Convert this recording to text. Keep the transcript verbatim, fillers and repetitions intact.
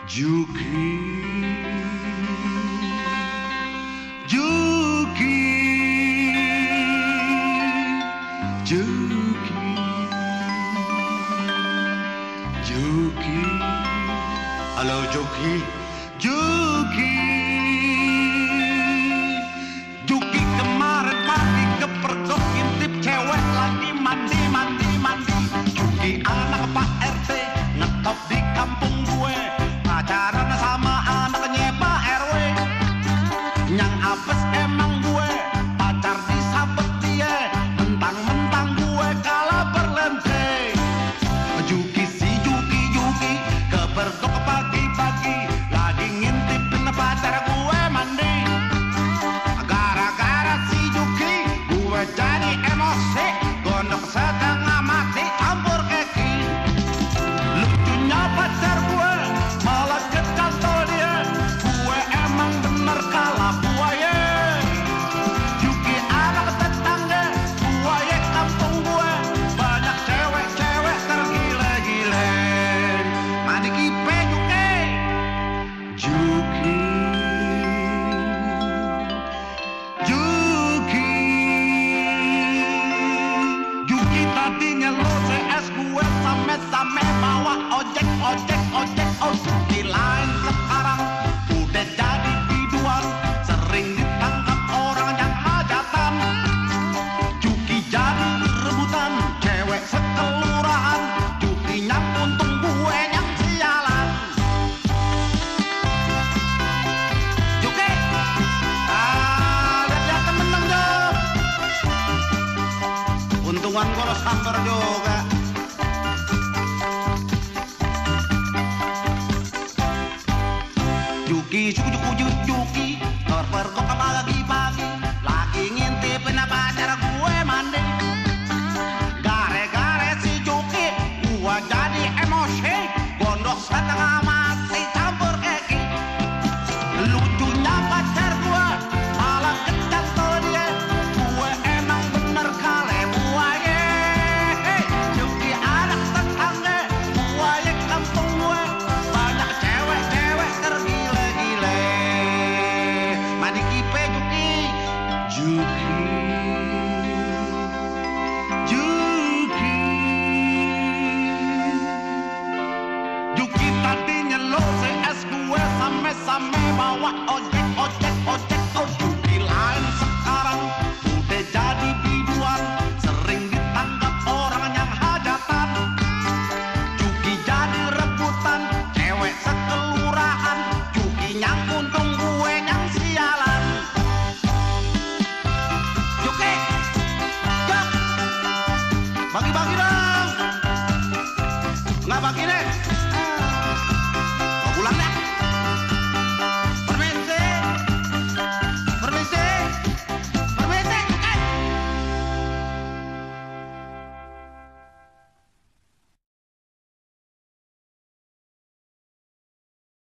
Juki, Juki, Juki, Juki. Halo Juki, Juki, Juki kemarin pagi kepergok ngintip cewek lagi mandi, mandi, mandi. Juki anak Pak R T ngetop di kampung gue. Pacaran sama anaknya Pak R W. Yang apes emang gue, pacar disabet dia. Mentang-mentang gue kalah berlente. Juki si Juki, Juki kepergok pagi-pagi lagi ngintipin pacar gue mandi. Gara-gara si Juki gue jadi emosi, gondok setengah mati campur keki. Lucunya pacar gue malah kecantol dia, gue emang bener kalah buaya. Juki anak tetangga, buaya kampung gue, banyak cewek-cewek tergila-gila. Mandi kipe Juki, Juki, Juki, Juki tadinya lo C S gue same-same bawa ojek, ojek, ojek, oh Juki lain sekarang udah jadi biduan, sering ditangkap orang yang hajatan. Juki jadi rebutan cewek sekelurahan, Jukinya untung gue yang sialan. Juki, ah lihat-lihat temen-temen dong. Untungan gue lo samper juga. Juki, Juki, Juki, Juki terpergok pagi-pagi lagi ngintipin pacar gue mandi. Gara-gara si Juki gue jadi emosi, gondok setengah mati campur keki. Lucunya pacar gue malah kecantol dia, gue emang bener kale buaya. Juki anak tetangga, buaya kampung gue, banyak cewek-cewek tergila-gila. Mandi kipe Juki, Juki, Juki, Juki tadinya lo C S gue same-same bawa ojek, ojek, ojek, oh Juki lain sekarang udah jadi biduan, sering ditangkap orang yang hajatan. Juki jadi rebutan cewek sekelurahan, Jukinya untung gue yang sialan. Juki, Jok, bagi-bagi dong. Nggak bagi deh.